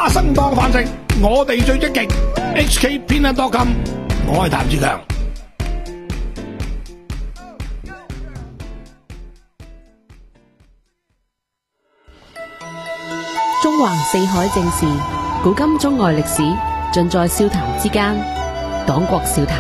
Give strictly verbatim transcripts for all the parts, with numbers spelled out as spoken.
花生當飯食，我哋最積極。H K 偏袒 dot com， 我係譚志強。 中橫四海正事，古今中外歷史，盡在笑談之間。黨國笑談，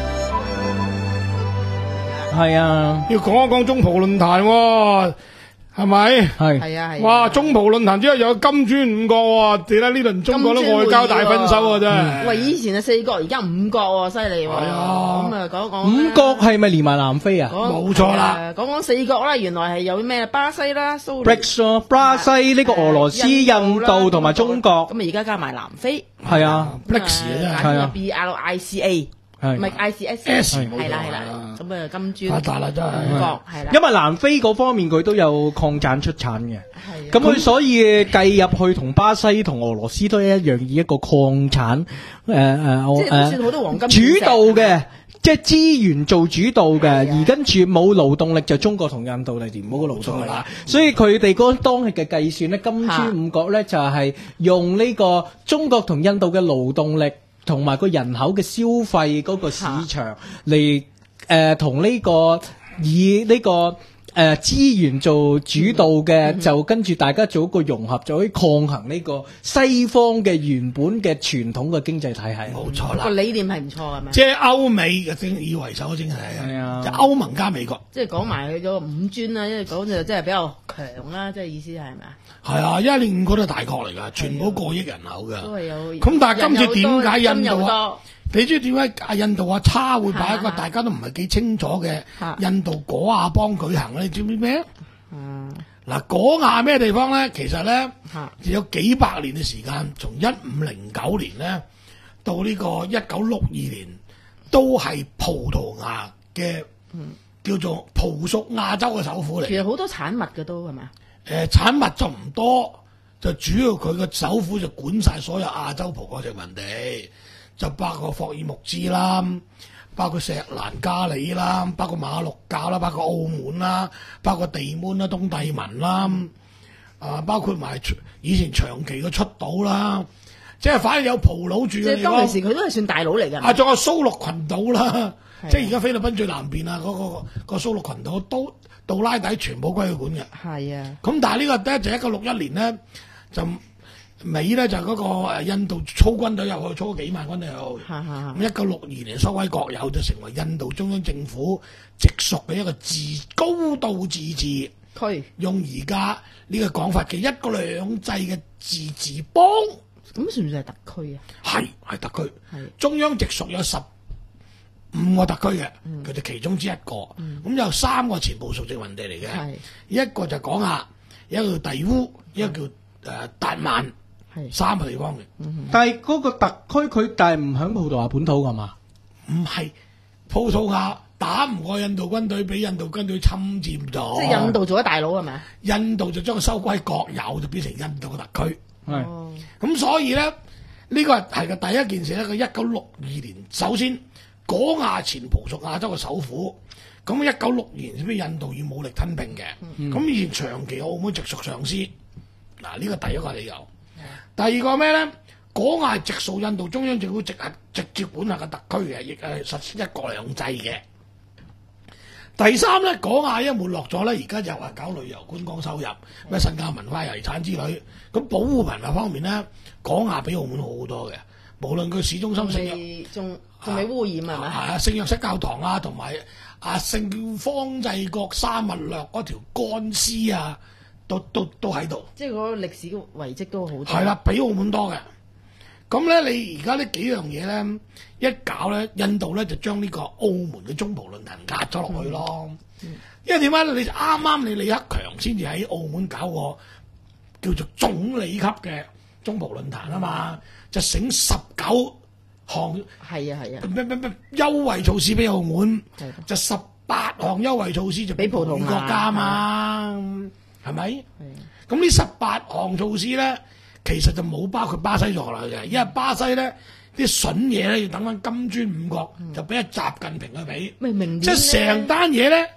係啊， 要講一講中葡論壇喎，係咪？ 係係啊係啊。 哇！中葡論壇之後有金磚五國喎，點解呢輪中國都外交大豐收啊？真係。 喂，以前係四國，而家五國喎，犀利喎。 係啊咁啊，講一講五國係咪連埋南非啊？ 冇錯啦。 誒講講四國啦，原來係有咩巴西啦、蘇 B R I C S 咯，巴西呢個俄羅斯、印度同埋中國。 咁啊，而家加埋南非。 係啊 B R I C S 啊， 係啊 B R I C A。 係唔係 I C S， S 係啦係啦，咁啊金磚發達啦真係五國係啦， 因為南非嗰方面佢都有礦產出產嘅， 係咁佢所以計入去同巴西同俄羅斯都一樣，以一個礦產誒誒即係都算好多黃金主導嘅，即係資源做主導嘅， 係啊而跟住冇勞動力就中國同印度嚟填補個勞動力啦。所以佢哋嗰當日嘅計算咧，金磚五國咧就係用呢個中國同印度嘅勞動力。同埋個人口嘅消費嗰個市場嚟誒，同呢個以呢個誒資源做主導嘅，就跟住大家做一個融合，就可以抗衡呢個西方嘅原本嘅傳統嘅經濟體系。 冇錯啦個，理念係唔錯係咪？ 即係歐美嘅正以為首正係係啊就歐盟加美國。 即係講埋佢嗰個五專啦，因為講就真係比較強啦，即係意思係咪啊？ 係啊，因為呢五個都係大國嚟㗎，全部過億人口㗎。 都係有。 咁但係今次點解印度啊？ 人又多你知唔知點解啊？印度啊差會擺一個係大家都唔係幾清楚嘅係印度果亞邦舉行咧？你知唔知咩？ 嗯嗱，果亞咩地方咧？其實咧嚇有幾百年嘅時間，從一五零九年咧到呢個一九六二年，都係葡萄牙嘅叫做葡屬亞洲嘅首府嚟。 其實好多產物嘅都係咪啊？ 誒、呃、產物就唔多，就主要佢個首府就管晒所有亞洲葡國殖民地，就包括霍爾木茲啦，包括錫蘭加里啦，包括馬六甲啦，包括澳門啦，包括地門啦、東帝汶啦，啊，包括埋以前長期嘅出島啦，即係反正有葡佬住即係嘅地方。 當其時佢都係算大佬嚟㗎。 啊，仲有蘇祿群島啦， 係即係而家菲律賓最南邊啊，嗰、個、個個蘇祿群島都杜拉底全部歸佢管嘅。 係啊， 咁但係呢個咧就一九六一年咧就尾咧就嗰個誒印度操軍隊入去，操咗幾萬軍隊入去。 嚇嚇咁一九六二年收歸國有，就成為印度中央政府直屬嘅一個自高度自治， 區， 用而家呢個講法嘅一國兩制嘅自治邦， 咁算唔算係特區啊？ 係係特區。 係中央直屬有十五個特區嘅，佢哋其中之一個。咁、有三個前葡屬殖民地嚟嘅， 係一個就講下，一個叫蒂烏，一個叫誒達曼， 係三個地方嘅。 但係嗰個特區佢但係唔喺葡萄牙本土㗎嘛？ 唔係葡萄牙打唔過印度軍隊，俾印度軍隊侵佔咗。 即係印度做咗大佬係咪啊？ 印度就將佢收歸國有，就變成印度嘅特區。 係哦， 咁所以咧，呢個係個第一件事咧。佢一九六二年，首先果亞前葡屬亞洲嘅首府，咁一九六二年先俾印度以武力吞併嘅。咁、以前長期澳門直屬上司，嗱呢個第一個理由。第二個咩咧？果亞直屬印度中央政府直轄直接管轄嘅特區嘅，亦係實施一國兩制嘅。第三咧，果亞一沒落咗咧，而家就話搞旅遊觀光收入，咩身家文化遺產之類。咁保護文化方面咧，果亞比澳門好好多嘅，無論佢市中心聖約未仲仲未污染係咪？ 啊聖約瑟教堂啊，同埋啊聖方濟各沙勿略嗰條乾絲啊，都都都喺度。 即係嗰個歷史嘅遺跡都好多。 係啦，比澳門多嘅。咁咧，你而家呢幾樣嘢咧，一搞咧，印度咧就將呢個澳門嘅中葡論壇壓咗落去咯。 嗯、 因為點解？你啱啱你李克強先至喺澳門搞個叫做總理級嘅中葡論壇啊嘛，就醒十九項係啊係啊， 咩咩咩優惠措施俾澳門， 係就十八項優惠措施就俾葡萄牙國家啊嘛，係咪？ 係咁呢十八項措施咧，其實就冇包括巴西在內嘅，因為巴西咧啲筍嘢咧要等翻金磚五國，就俾阿習近平去俾， 咪明年即係成單嘢咧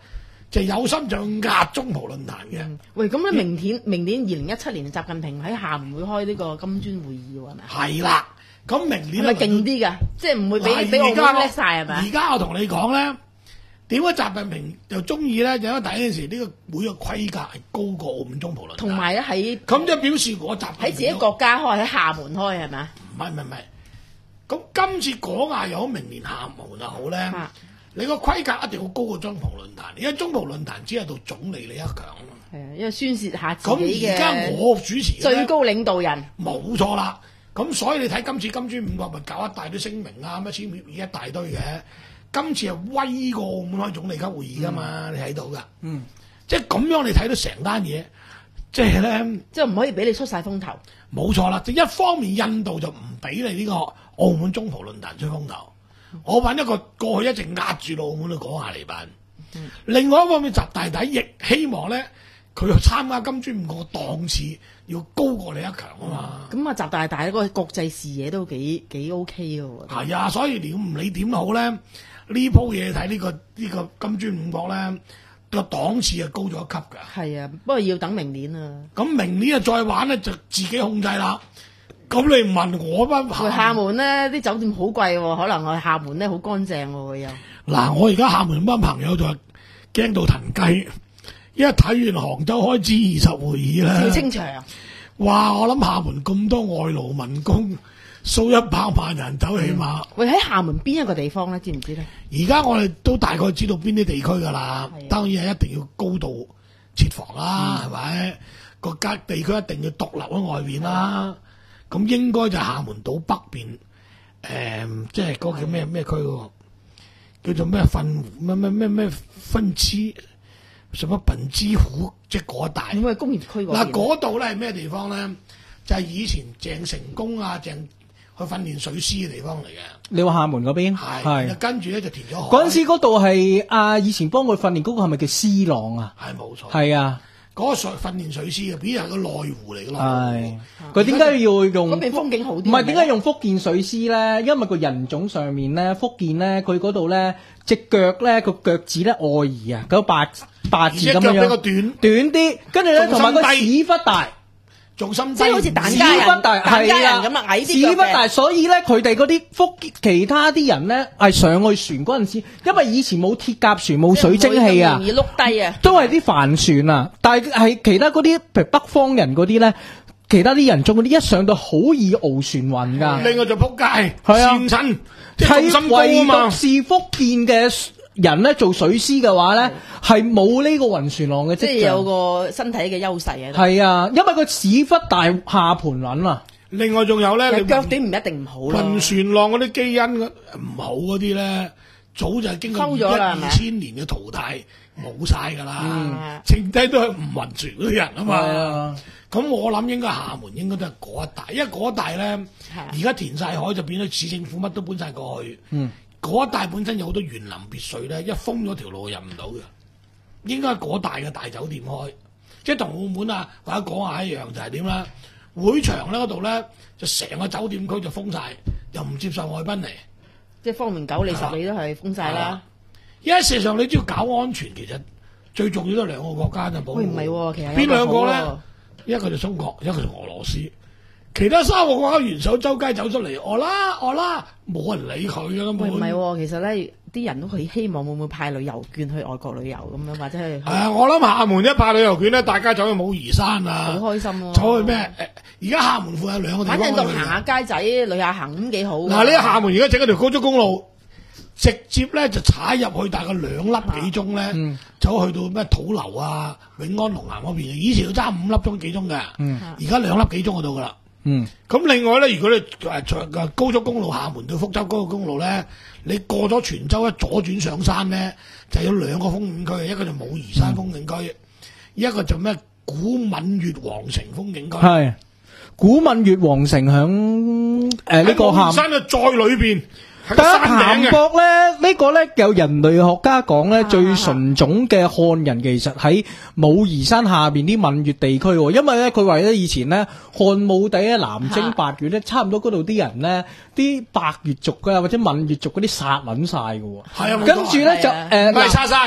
就有心就壓中葡論壇嘅。 嗯喂，咁咧明年明年二零一七年，習近平喺廈門會開呢個金磚會議喎，係咪？ 係啦，咁明年係咪勁啲㗎？即係唔會比嗱比澳而家門叻晒係咪而？家我同你講咧，點解習近平就中意咧？就因為第一件事呢個會嘅規格係高過澳門中葡論壇， 同埋咧喺咁即係表示我習近平喺自己國家開，喺廈門開係咪？ 唔係唔係唔係，咁今次港亞又好，明年廈門又好咧， 啊你個規格一定要高過中葡論壇，因為中葡論壇只係到總理李克強啊嘛。 係啊，因為宣泄下自咁己而家嘅我主持嘅最高領導人。 冇錯啦，咁所以你睇今次金磚五國咪搞一大堆聲明啊，乜簽協議一大堆嘅。今次係威過澳門開總理級會議噶嘛，你睇到噶。 嗯， 即係咁樣你睇到成單嘢，即係咧即係唔可以俾你出晒風頭。 冇錯啦。就一方面印度就唔俾你呢個澳門中葡論壇吹風頭，我揾一個過去一直壓住到澳門去講下嚟辦。 嗯另外一方面，習大大亦希望咧佢去參加金磚五國嘅檔次要高過李克強啊嘛。 咁啊，習大大嗰個國際視野都幾幾 OK 嘅喎。 係啊，所以你唔理點都好咧，呢鋪嘢睇呢個呢、個金磚五國咧個檔次係高咗一級㗎。 係啊，不過要等明年啊。 咁明年啊再玩咧就自己控制啦。咁你問我班喂，廈門咧啲酒店好貴喎，可能我廈門咧好乾淨喎又。 嗱，我而家廈門班朋友就係驚到騰雞，一睇完杭州開 G 二十會議趙咧， 清祥。 哇！我諗廈門咁多外勞民工，數一百萬人走起碼。 喂，喺廈門邊一個地方咧？知唔知咧？ 而家我哋都大概知道邊啲地區㗎啦係啊， 當然係一定要高度設防啦，係咪、個隔地區一定要獨立喺外邊啦。咁應該就廈門島北邊，誒、即係嗰個叫咩咩區嗰個，叫做咩分咩咩咩咩分支，什麼笨之湖，即係嗰一帶。 咁啊，工業區嗰嗱， 邊。 嗰度咧係咩地方咧？就係、以前鄭成功啊，鄭去訓練水師嘅地方嚟嘅。 你話廈門嗰邊係， 係跟住咧就填咗海。 嗰陣時嗰度係啊，以前幫佢訓練嗰個係咪叫斯朗啊？ 係冇錯。 係啊， 嗰個水訓練水師嘅，邊係個內湖嚟嘅咯。 係佢點解要用嗰邊風景好啲。 唔係點解用福建水師咧？因為個人種上面咧，福建咧佢嗰度咧隻腳咧個腳趾咧外移啊，嗰八八而字咁樣且腳比較樣短， 短啲，跟住咧重同埋個心低屎忽大。 重心低， 即係好似蛋屎家人忽大蛋家人係啦， 咁啊矮啲屎腳嘅忽大，所以咧佢哋嗰啲福其他啲人咧係上去船嗰陣時，因為以前冇鐵甲船冇水蒸氣啊容，易碌低啊。 都係啲帆船啊，但係係其他嗰啲譬如北方人嗰啲咧，其他啲人種嗰啲一上到好易傲船暈㗎， 另外就撲街， 係啊跣親，即係重心高唯啊嘛獨。是福建嘅人咧做水師嘅話咧，係冇呢個暈船浪嘅跡即係有象。 個身體嘅優勢喺度。 係啊，因為個屎忽大下盤撚啊， 另外仲有咧， 有你腳短唔一定唔好咯。 暈船浪嗰啲基因唔好嗰啲咧，早就係經過溝咗啦係咪一二千年嘅淘汰冇晒㗎啦嗯， 剩低都係唔暈船嗰啲人啊係嘛。 啊， 咁我諗應該廈門應該都係嗰一帶，因為嗰一帶咧， 係而家填晒海就變咗市政府乜都搬晒過去。 嗯， 嗰一帶本身有好多園林別墅咧，一封咗條路入唔到嘅，應該係嗰帶嘅大酒店開，即係同澳門啊或者講下一樣就係點啦？會場咧嗰度咧就成個酒店區就封晒，又唔接受外賓嚟。 即係方圓九里十里都係封晒啦。 因為事實上你只要搞安全，其實最重要都係兩個國家就保護。 喂，唔係喎，其實有邊兩個咧個好喎？ 一個就中國，一個就俄羅斯。其他三個國家元首周街走出嚟，哦啦哦啦，冇人理佢噶啦。 喂，唔係喎，其實咧啲人都好希望會唔會派旅遊券去外國旅遊咁樣，或者係係啊，我諗廈門一派旅遊券咧，大家走去武夷山啊， 好開心咯。 走去咩？誒，而家廈門附有兩個地反方可以去正當行下街仔，旅下行咁幾好㗎。 嗱，呢個廈門而家整一條高速公路，直接咧就踩入去大概兩粒幾鐘咧， 嗯走去到咩土樓啊、永安龍岩嗰邊。以前要揸五粒鐘幾鐘嘅， 嗯而家兩粒幾鐘就到噶啦。 嗯， 咁另外咧，如果你誒誒高速公路廈門到福州高速公路咧，你過咗泉州一左轉上山咧，就有兩個風景區，一個就武夷山風景區，一個就咩古閩粵皇城風景區。 係古閩粵皇城響誒呢個喺武夷廈。 山嘅再裏邊，係個但係山頂嘅。 鹹國咧，呢個咧有人類學家講咧， 啊最純種嘅漢人其實喺武夷山下邊啲閩粵地區喎，因為咧佢話咧以前咧漢武帝咧南征八月咧，差唔多嗰度啲人咧，啲白越族嘅或者閩粵族嗰啲殺撚晒嘅喎， 係啊冇錯跟住咧就係啊誒唔係嗱殺晒，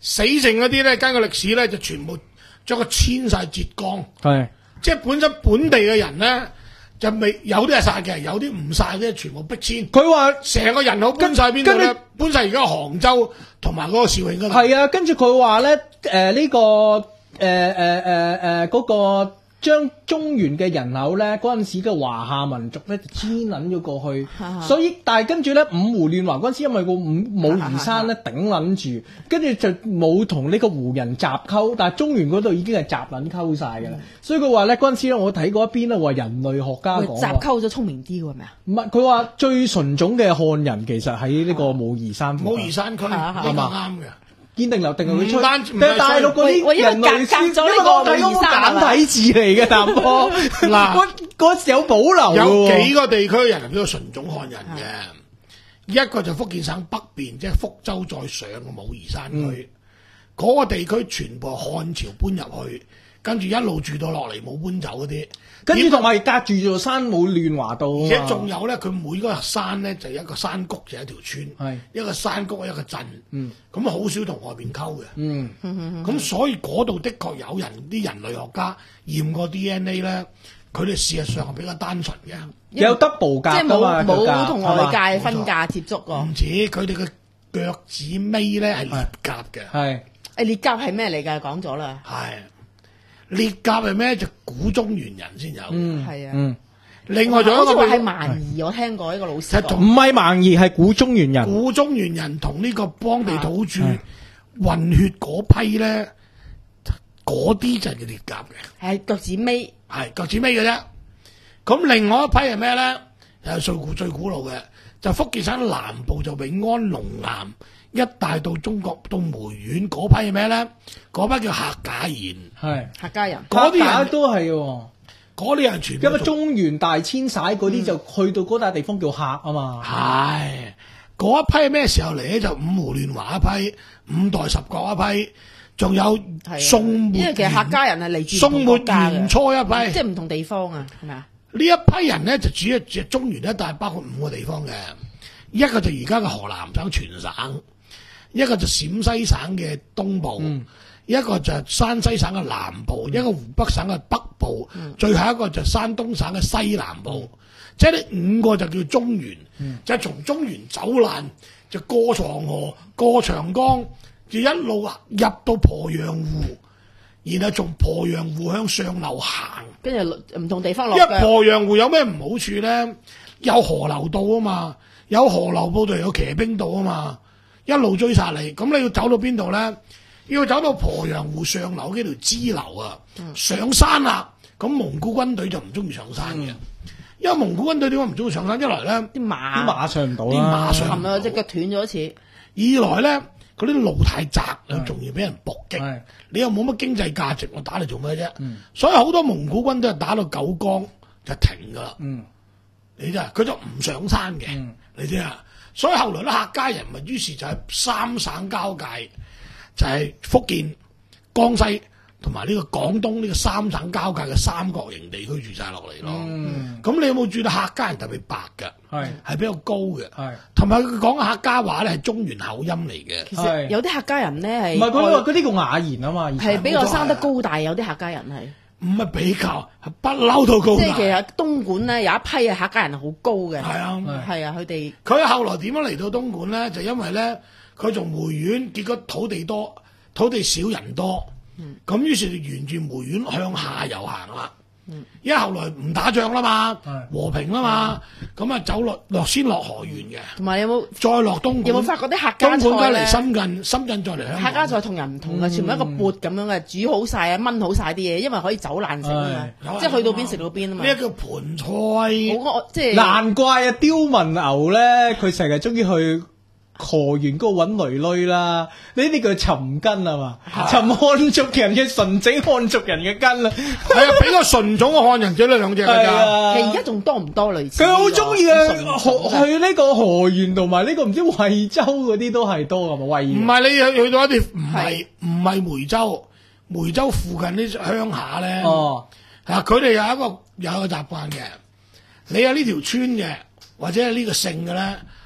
死剩嗰啲咧，根據歷史咧就全部將佢遷晒浙江， 係即係本身本地嘅人咧就未有啲係殺嘅，有啲唔殺嘅全部逼遷。 佢話成個人口搬晒邊度咧？搬晒而家杭州同埋嗰個肇慶嗰度。 係啊，跟住佢話咧，誒呢個誒誒誒誒嗰個將中原嘅人口咧，嗰陣時嘅華夏民族咧就遷撚咗過去，所以但係跟住咧五胡亂華嗰陣時，因為個五武夷山咧頂撚住，跟住就冇同呢個胡人雜溝，但係中原嗰度已經係雜撚溝晒㗎啦。所以佢話咧嗰陣時咧，我睇過一邊咧話人類學家講雜溝咗聰明啲喎，係咪啊？ 唔係，佢話最純種嘅漢人其實喺呢個武夷山附近。 武夷山區呢個啱嘅。 堅定流定係佢吹， 唔單止唔係但係大陸嗰啲人類因為隔隔咗呢個因為我睇嗰個簡體字嚟嘅淡波， 嗱嗰嗰時有保留嘅有喎幾個地區嘅人係比較純種漢人嘅，一個就福建省北邊，即係福州再上嘅武夷山區，嗰、個地區全部係漢朝搬入去，跟住一路住到落嚟冇搬走嗰啲， 跟住同埋隔住座山冇亂華到啊而且嘛仲有咧，佢每個山咧就一個山谷就一條村， 係一個山谷一個鎮， 嗯咁好少同外邊溝嘅。 嗯咁所以嗰度的確有人啲人類學家驗過 D N A 咧，佢哋事實上係比較單純嘅， 有 double 格即係㗎嘛冇佢格冇同係嘛外界分界接觸喎。 唔止佢哋嘅腳趾尾咧係裂甲嘅， 係誒裂甲係咩嚟㗎？講咗啦， 係裂甲係咩？就古中原人先有， 嗯係啊。 嗯， 另外仲有一個好似話係譬如蠻夷，我聽過一個老師講其實同唔係蠻夷係古中原人， 古中原人同呢個邦地土著混血嗰批咧，嗰啲就係裂甲嘅。 係腳趾尾， 係腳趾尾嘅啫。咁另外一批係咩咧？係最古最古老嘅，就福建省南部就永安龍岩一帶到中國到梅縣嗰批係咩咧？嗰批叫客家人， 係客家人。 嗰啲人客家都係喎。 嗰啲人全部因為中原大遷徙嗰啲就去到嗰笪地方叫客啊嘛。 係嗰一批係咩時候嚟咧？就五胡亂華一批，五代十國一批，仲有係啊宋末因為其實客家人係嚟自唔同宋末國家嘅元初一批， 即係唔同地方啊，係咪啊？ 呢一批人咧就主要係中原一帶，包括五個地方嘅，一個就而家嘅河南省全省，一個就陝西省嘅東部， 嗯一個就係山西省嘅南部，一個湖北省嘅北部， 嗯最後一個就係山東省嘅西南部，即係呢五個就叫中原， 嗯就係從中原走難，就過長河、過長江，就一路入到鄱陽湖，然後從鄱陽湖向上流行。 跟住唔同地方落因為腳， 鄱陽湖有咩唔好處咧？有河流道啊嘛，有河流道就有騎兵道啊嘛，一路追殺你。咁你要走到邊度咧？要走到鄱陽湖上流幾條支流啊，上山啦。咁蒙古軍隊就唔中意上山嘅，因為蒙古軍隊點解唔中意上山？一來咧， 啲馬啲馬上唔到啲啦馬。上冚啊，隻腳斷咗一次。 二來咧，嗰啲路太窄，又仲要俾人伏擊係， 你又冇乜經濟價值，我打你做咩啫？所以好多蒙古軍都係打到九江就停噶啦。 嗯你知啊，佢就唔上山嘅， 嗯你知啊。所以後來啲客家人咪於是就喺三省交界，就係、福建、江西同埋呢個廣東呢個三省交界嘅三角形地區住晒落嚟咯。 嗯咁、你有冇注到客家人特別白㗎？ 係係比較高嘅， 係同埋佢講嘅客家話咧係中原口音嚟嘅。 其係實有啲客家人咧係唔係佢話嗰啲叫雅言啊嘛？以前係比較生得高大，有啲客家人係。 唔係比較，係不嬲到高大。 即係其實東莞咧有一批嘅客家人係好高嘅。 係啊， 係啊，佢哋佢後來點樣嚟到東莞咧？就因為咧，佢從梅縣結果土地多，土地少人多，咁、於是就沿住梅縣向下游行啦。因為後來唔打仗啦嘛， 係和平啦嘛，咁啊走落落先落河源嘅， 同埋有冇再落東莞。 有冇發覺啲客家東莞菜咧？ 加嚟深圳，深圳再嚟香港。 客家菜同人唔同嘅，全部一個缽咁樣嘅，煮好晒啊，炆好晒啲嘢，因為可以走爛食啊嘛，即係去到邊食到邊啊嘛。 呢一個盤菜。 好個即係難怪啊，刁文牛咧，佢成日中意去河源嗰度揾女女啦。呢啲叫尋根啊嘛，尋漢族人嘅純正漢族人嘅根啊。 係啊，比較純種嘅漢人只呢兩隻㗎係咋。 啊其實而家仲多唔多類似？ 佢好中意啊， 咁河去呢個河源同埋呢個唔知惠州嗰啲都係多噶嘛，惠唔係你去去到一啲唔係唔係梅州，梅州附近啲鄉下咧， 哦， 啊佢哋有一個有一個習慣嘅，你有呢條村嘅或者係呢個姓嘅咧，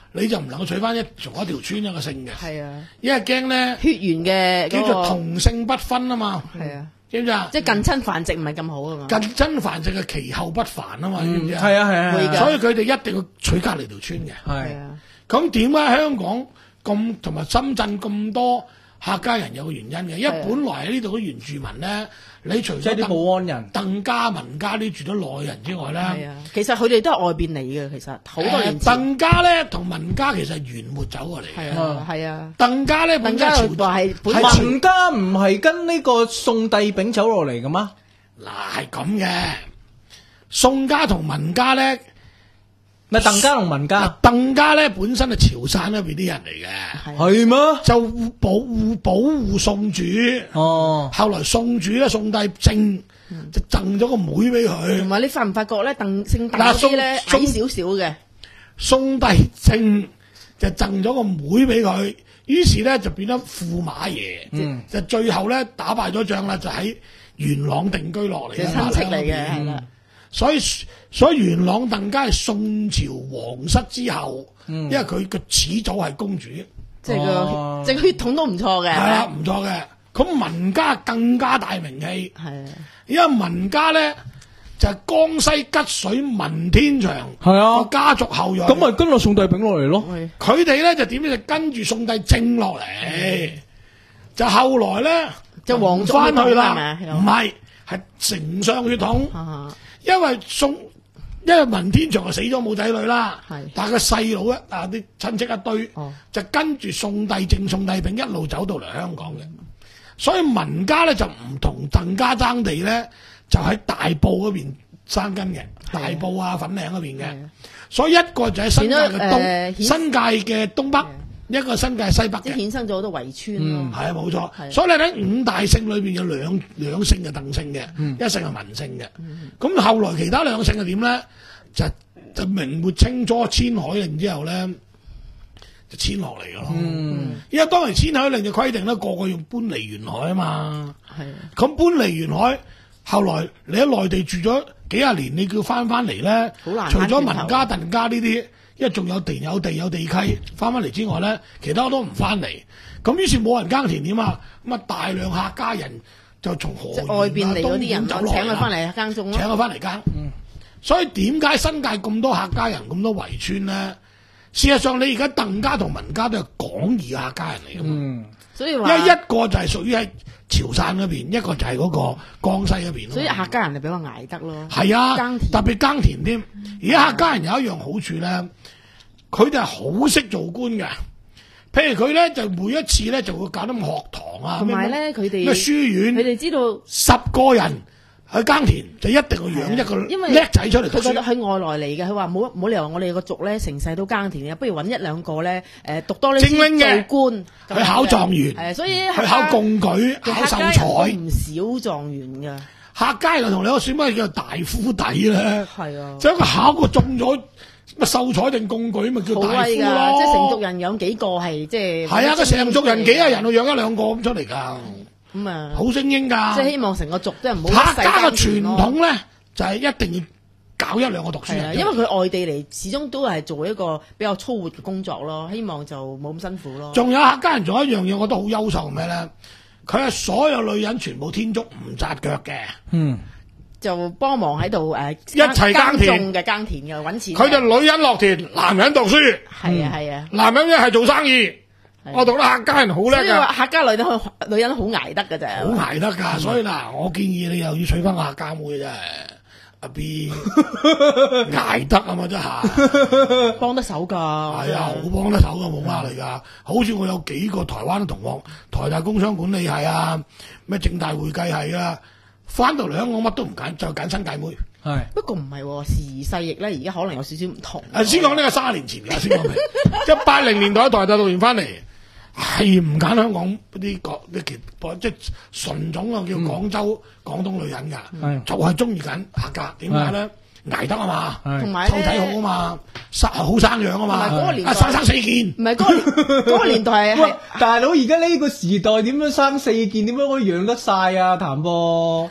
你就唔能夠娶翻一從一條村一個姓嘅， 係啊， 因為驚咧血緣嘅叫做同姓不分啊嘛， 係啊， 知唔知啊？ 即係近親繁殖唔係咁好啊嘛。 近親繁殖嘅其後不繁啊嘛，知唔知啊？ 係啊係啊係啊， 所以佢哋一定要娶隔離條村嘅。 係係啊， 咁點解香港咁同埋深圳咁多客家人有個原因嘅？因為本來喺呢度嘅原住民咧，你除咗即係啲保安人。 鄧家、文家啲住咗內人之外咧， 係啊，其實佢哋都係外邊嚟嘅，其實好多年前。 鄧家咧同文家其實係元末走過嚟嘅。 係啊係啊， 鄧家咧鄧家本身就話係本係來文家唔係跟呢個宋帝昺走落嚟嘅嗎？ 嗱係咁嘅，宋家同文家咧， 咪鄧家同文家鄧家咧本身係潮汕嗰邊啲人嚟嘅， 係咩？ 就護保護保護宋主。 哦， 後來宋主咧，宋帝正就贈咗個妹俾同佢。 埋你發唔發覺咧？鄧姓鄧嗱嗰啲咧宋矮少少嘅， 宋帝正就贈咗個妹俾佢，於是咧就變咗駙馬爺， 嗯就最後咧打敗咗仗啦，就喺元朗定居落嚟嘅即係親戚嚟嘅，係啦。 所以所以元朗鄧家係宋朝皇室之後， 嗯因為佢嘅始祖係公主， 即係哦個即係血統都唔錯嘅， 係啦唔錯嘅。咁文家更加大名氣， 係啊， 因為文家咧就係、江西吉水文天祥係啊個家族後裔， 咁咪跟落宋帝昺落嚟咯。 係佢哋咧就點咧就跟住宋帝正落嚟，就後來咧就皇族翻去血統係啦， 咪啊唔係係丞相血統。 啊因為宋，因為文天祥就死咗冇仔女啦， 係但係個細佬一啊啲親戚一堆， 哦就跟住宋帝正、宋帝昺一路走到嚟香港嘅，所以文家咧就唔同鄧家爭地咧，就喺大埔嗰邊生根嘅，大埔啊粉嶺嗰邊嘅係啊， 所以一個就喺新界嘅變咗東， 誒顯新界嘅東北，一個新界西北即係嘅。 衍生咗好多圍村咯。 係啊，冇錯。 係所以你睇五大姓裏邊有兩兩姓嘅鄧姓嘅，一姓係文姓嘅。咁、後來其他兩姓係點咧？就就明末清初遷海令之後咧，就遷落嚟嘅咯。因為當年遷海令嘅規定咧，個個要搬離沿海啊嘛。 係啊， 咁搬離沿海，後來你喺內地住咗幾廿年，你叫翻翻嚟咧好難， 除咗返轉頭文家、鄧家呢啲，因為仲有田有地有地契翻翻嚟之外咧，其他都唔翻嚟。咁於是冇人耕田點啊？咁啊大量客家人就從河即係源啊外邊嚟嗰啲人東莞走落請佢翻嚟啦， 嚟耕種咯。 請佢翻嚟耕。所以點解新界咁多客家人咁多圍村咧？事實上，你而家鄧家同文家都係廣義嘅客家人嚟㗎嘛。 嗯， 因所以話為一個就係屬於喺潮汕嗰邊，一個就係嗰個江西嗰邊咯。 所以客家人就比較捱得咯。 係啊， 耕田特別耕田添。而家客家人有一樣好處咧，佢哋係好識做官嘅。譬如佢咧就每一次咧就會搞啲學堂啊， 同埋咧，佢哋咩書院， 佢哋知道， 十個人去耕田就一定要養一個因為叻仔出嚟讀書。 佢覺得係外來嚟嘅，佢話冇冇理由我哋個族咧成世都耕田嘅，不如揾一兩個咧誒讀多啲精英嘅做官， 去考狀元係啊，所以去考貢舉、考秀客家人才。 都唔少狀元㗎， 客家人同你講選乜叫大夫底咧？ 係啊， 就一個考過中咗乜秀才定貢舉，咪叫好大夫威㗎， 咯。 即係成族人有幾個係即係係啊，個成族人幾廿人，我養一兩個咁出嚟㗎， 咁啊， 好精英㗎。 即係希望成個族即係唔好客家嘅傳統統咧，就係一定要搞一兩個讀書係啊， 人。 因為佢外地嚟，始終都係做一個比較粗活嘅工作咯，希望就冇咁辛苦咯。 仲有客家人仲有一樣嘢，我覺得好優秀係咩咧？佢係所有女人全部天竺唔紮腳嘅， 嗯， 就幫忙喺度誒一齊耕田種嘅耕田嘅揾錢嘅。 佢就女人落田，男人讀書。 係啊係啊， 男人一係做生意， 係我讀得客家人好叻所以話㗎， 客家女人好女人好捱得㗎咋。 好捱得㗎。所以嗱，我建議你又要娶翻個客家妹真係，阿 B 捱得啊嘛真係。 幫得手㗎。 係啊，好幫得手㗎，冇呃你㗎。好似我有幾個台灣嘅同學，台大工商管理系啊，咩政大會計系啊，翻到嚟香港乜都唔揀，就揀新界妹。 係不過唔係喎，時移世易咧，而家可能有少少唔同。 誒，先講呢個三十年前㗎，先講明。一八零年代喺台大讀完翻嚟，係唔揀香港嗰啲國啲其即係純種啊，叫廣州、廣東女人㗎， 係就係中意緊客家。點解咧？捱得啊嘛， 係同埋湊體好啊嘛，生好生養啊嘛， 同埋嗰個年代啊生生死件。 唔係嗰個年嗰個年代係喂，大佬而家呢個時代點樣生四件？點樣可以養得晒啊？譚波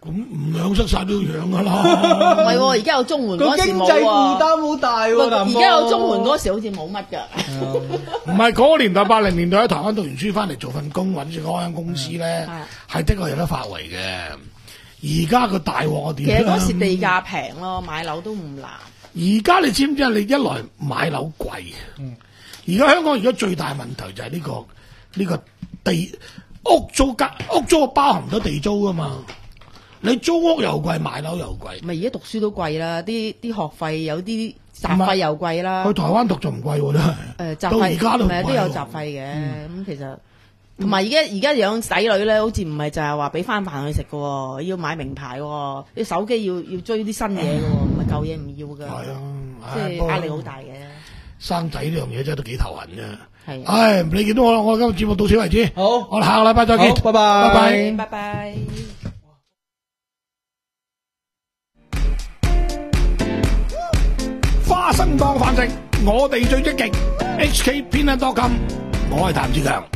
咁唔養失晒都要養噶啦。 唔係喎，而家有綜援嗰時冇個經濟負喎。 擔好大喎， 而家有綜援嗰時好似冇乜㗎。 唔係嗰個年代，八零年代喺台灣讀完書翻嚟做份工，揾住嗰間公司咧，係的確有得發圍嘅。而家個大鑊我點？ 其實嗰時地價平咯，買樓都唔難。 而家你知唔知啊？你一來買樓貴，而家、嗯、香港而家最大問題就係呢、呢個呢、呢個地屋租價，屋租包含咗地租噶嘛。你租屋又貴，買樓又貴。 咪而家讀書都貴啦，啲啲學費有啲雜費又貴啦。 去台灣讀就唔貴喎，真係。 誒雜費到而家都唔貴喎。 咪都有雜費嘅，咁、嗯、其實同埋而家而家養仔女咧，好似唔係就係話俾翻飯佢食嘅喎，要買名牌喎，啲手機要要追啲新嘢嘅喎，唔係舊嘢唔要嘅。係啊， 即係壓力好大嘅。 生仔呢樣嘢真係都幾頭痕嘅。 係。 唉，你見到我啦，我今日節目到此為止。 好， 我哋下個禮拜再見。 拜拜， 拜拜， 拜拜。 花生當飯食，我哋最積極。H K 偏向多金，我係譚志強。